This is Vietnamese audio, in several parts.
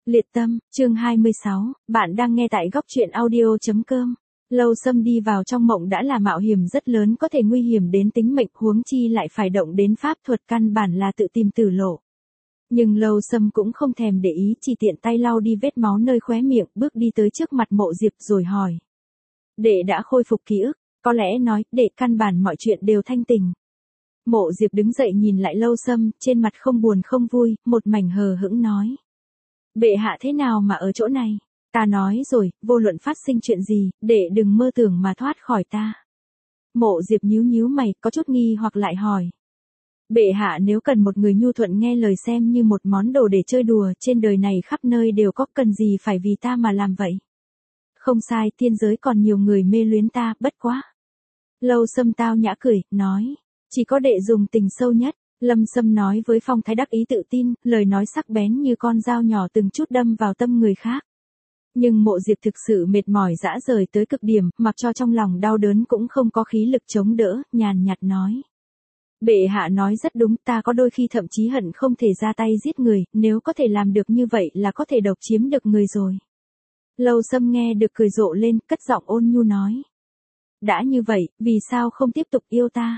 Liệt tâm, chương 26, bạn đang nghe tại góc truyện audio.com. Lâu Sâm đi vào trong mộng đã là mạo hiểm rất lớn, có thể nguy hiểm đến tính mệnh, huống chi lại phải động đến pháp thuật, căn bản là tự tìm tử lộ. Nhưng Lâu Sâm cũng không thèm để ý, chỉ tiện tay lau đi vết máu nơi khóe miệng, bước đi tới trước mặt Mộ Diệp rồi hỏi. Đệ đã khôi phục ký ức, có lẽ nói, đệ căn bản mọi chuyện đều thanh tình. Mộ Diệp đứng dậy nhìn lại Lâu Sâm, trên mặt không buồn không vui, một mảnh hờ hững nói. Bệ hạ thế nào mà ở chỗ này? Ta nói rồi, vô luận phát sinh chuyện gì, đệ đừng mơ tưởng mà thoát khỏi ta. Mộ Diệp nhíu nhíu mày, có chút nghi hoặc lại hỏi. Bệ hạ nếu cần một người nhu thuận nghe lời xem như một món đồ để chơi đùa, trên đời này khắp nơi đều có, cần gì phải vì ta mà làm vậy? Không sai, thiên giới còn nhiều người mê luyến ta, bất quá. Lâu Sâm tao nhã cười, nói. Chỉ có đệ dùng tình sâu nhất. Lâm Sâm nói với phong thái đắc ý tự tin, lời nói sắc bén như con dao nhỏ từng chút đâm vào tâm người khác. Nhưng Mộ Diệp thực sự mệt mỏi dã rời tới cực điểm, mặc cho trong lòng đau đớn cũng không có khí lực chống đỡ, nhàn nhạt nói. Bệ hạ nói rất đúng, ta có đôi khi thậm chí hận không thể ra tay giết người, nếu có thể làm được như vậy là có thể độc chiếm được người rồi. Lâu Sâm nghe được cười rộ lên, cất giọng ôn nhu nói. Đã như vậy, vì sao không tiếp tục yêu ta?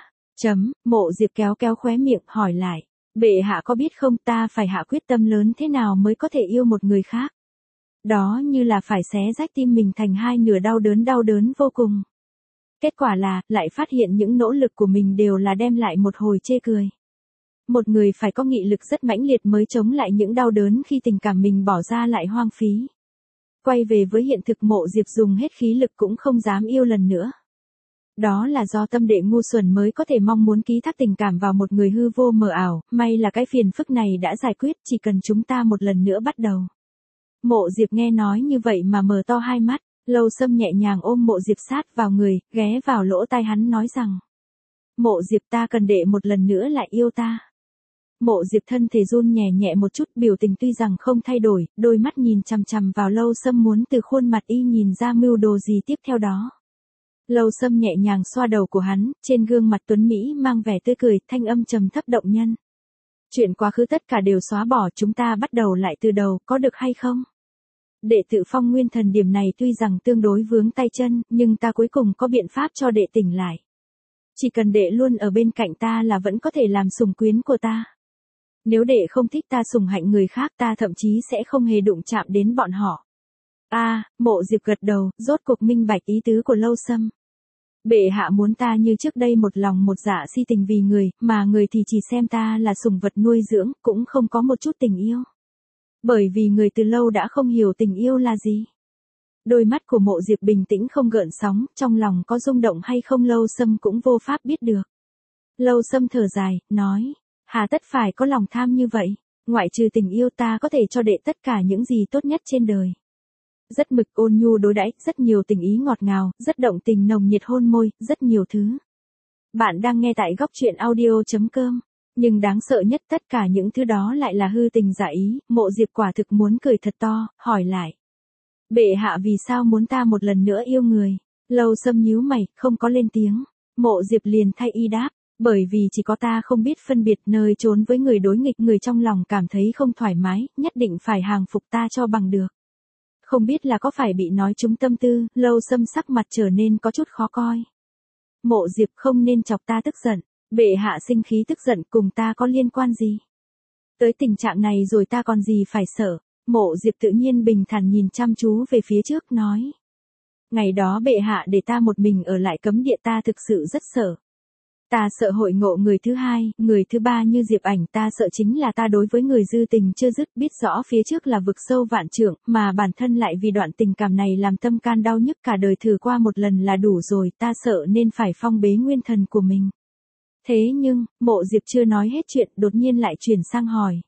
Mộ Diệp kéo kéo khóe miệng, hỏi lại. Bệ hạ có biết không, ta phải hạ quyết tâm lớn thế nào mới có thể yêu một người khác? Đó như là phải xé rách tim mình thành hai nửa, đau đớn vô cùng. Kết quả là, lại phát hiện những nỗ lực của mình đều là đem lại một hồi chê cười. Một người phải có nghị lực rất mãnh liệt mới chống lại những đau đớn khi tình cảm mình bỏ ra lại hoang phí. Quay về với hiện thực, Mộ Diệp dùng hết khí lực cũng không dám yêu lần nữa. Đó là do tâm đệ ngu xuẩn mới có thể mong muốn ký thác tình cảm vào một người hư vô mờ ảo, may là cái phiền phức này đã giải quyết, chỉ cần chúng ta một lần nữa bắt đầu. Mộ Diệp nghe nói như vậy mà mở to hai mắt, Lâu Sâm nhẹ nhàng ôm Mộ Diệp sát vào người, ghé vào lỗ tai hắn nói rằng. Mộ Diệp, ta cần đệ một lần nữa lại yêu ta. Mộ Diệp thân thể run nhẹ nhẹ một chút, biểu tình tuy rằng không thay đổi, đôi mắt nhìn chằm chằm vào Lâu Sâm muốn từ khuôn mặt y nhìn ra mưu đồ gì tiếp theo đó. Lâu Sâm nhẹ nhàng xoa đầu của hắn, trên gương mặt tuấn Mỹ mang vẻ tươi cười, thanh âm trầm thấp động nhân. Chuyện quá khứ tất cả đều xóa bỏ, chúng ta bắt đầu lại từ đầu, có được hay không? Đệ tự phong nguyên thần, điểm này tuy rằng tương đối vướng tay chân, nhưng ta cuối cùng có biện pháp cho đệ tỉnh lại. Chỉ cần đệ luôn ở bên cạnh ta là vẫn có thể làm sủng quyến của ta. Nếu đệ không thích ta sủng hạnh người khác, ta thậm chí sẽ không hề đụng chạm đến bọn họ. Mộ Diệp gật đầu, rốt cuộc minh bạch ý tứ của Lâu Sâm. Bệ hạ muốn ta như trước đây một lòng một dạ si tình vì người, mà người thì chỉ xem ta là sủng vật nuôi dưỡng, cũng không có một chút tình yêu. Bởi vì người từ lâu đã không hiểu tình yêu là gì. Đôi mắt của Mộ Diệp bình tĩnh không gợn sóng, trong lòng có rung động hay không Lâu Sâm cũng vô pháp biết được. Lâu Sâm thở dài, nói, hà tất phải có lòng tham như vậy, ngoại trừ tình yêu ta có thể cho đệ tất cả những gì tốt nhất trên đời. Rất mực ôn nhu đối đãi, rất nhiều tình ý ngọt ngào, rất động tình nồng nhiệt hôn môi, rất nhiều thứ. Bạn đang nghe tại góc truyện audio.com. Nhưng đáng sợ nhất tất cả những thứ đó lại là hư tình giả ý, Mộ Diệp quả thực muốn cười thật to, hỏi lại. Bệ hạ vì sao muốn ta một lần nữa yêu người? Lâu Sâm nhíu mày, không có lên tiếng. Mộ Diệp liền thay y đáp. Bởi vì chỉ có ta không biết phân biệt nơi trốn với người đối nghịch, người trong lòng cảm thấy không thoải mái, nhất định phải hàng phục ta cho bằng được. Không biết là có phải bị nói trúng tâm tư, Lâu Sâm sắc mặt trở nên có chút khó coi. Mộ Diệp, không nên chọc ta tức giận, bệ hạ sinh khí tức giận cùng ta có liên quan gì? Tới tình trạng này rồi ta còn gì phải sợ? Mộ Diệp tự nhiên bình thản nhìn chăm chú về phía trước nói. Ngày đó bệ hạ để ta một mình ở lại cấm địa, ta thực sự rất sợ. Ta sợ hội ngộ người thứ hai, người thứ ba như Diệp Ảnh, ta sợ chính là ta đối với người dư tình chưa dứt, biết rõ phía trước là vực sâu vạn trượng, mà bản thân lại vì đoạn tình cảm này làm tâm can đau nhức, cả đời thử qua một lần là đủ rồi, ta sợ nên phải phong bế nguyên thần của mình. Thế nhưng, Mộ Diệp chưa nói hết chuyện, đột nhiên lại chuyển sang hỏi.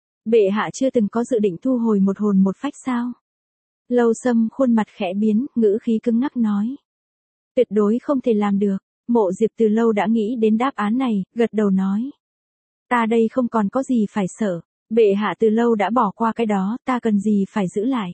Bệ hạ chưa từng có dự định thu hồi một hồn một phách sao? Lâu Sâm khuôn mặt khẽ biến, ngữ khí cứng ngắc nói. Tuyệt đối không thể làm được. Mộ Diệp từ lâu đã nghĩ đến đáp án này, gật đầu nói. Ta đây không còn có gì phải sợ, bệ hạ từ lâu đã bỏ qua cái đó, ta cần gì phải giữ lại.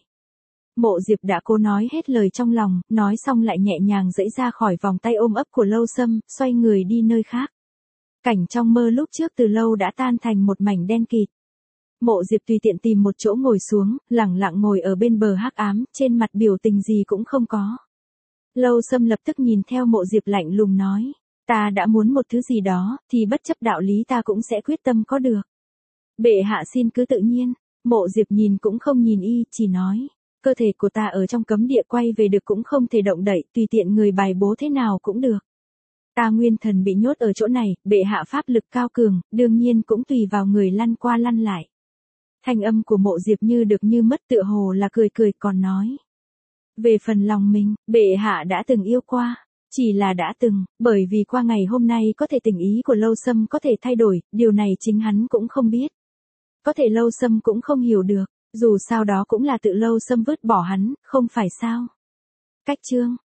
Mộ Diệp đã cố nói hết lời trong lòng, nói xong lại nhẹ nhàng giãy ra khỏi vòng tay ôm ấp của Lâu Sâm, xoay người đi nơi khác. Cảnh trong mơ lúc trước từ lâu đã tan thành một mảnh đen kịt. Mộ Diệp tùy tiện tìm một chỗ ngồi xuống, lẳng lặng ngồi ở bên bờ hắc ám, trên mặt biểu tình gì cũng không có. Lâu Sâm lập tức nhìn theo Mộ Diệp lạnh lùng nói, ta đã muốn một thứ gì đó, thì bất chấp đạo lý ta cũng sẽ quyết tâm có được. Bệ hạ xin cứ tự nhiên. Mộ Diệp nhìn cũng không nhìn y, chỉ nói, cơ thể của ta ở trong cấm địa quay về được cũng không thể động đậy, tùy tiện người bài bố thế nào cũng được. Ta nguyên thần bị nhốt ở chỗ này, bệ hạ pháp lực cao cường, đương nhiên cũng tùy vào người lăn qua lăn lại. Thanh âm của Mộ Diệp như được như mất, tựa hồ là cười cười còn nói. Về phần lòng mình, bệ hạ đã từng yêu qua. Chỉ là đã từng, bởi vì qua ngày hôm nay có thể tình ý của Lâu Sâm có thể thay đổi, điều này chính hắn cũng không biết. Có thể Lâu Sâm cũng không hiểu được, dù sao đó cũng là tự Lâu Sâm vứt bỏ hắn, không phải sao. Cách chương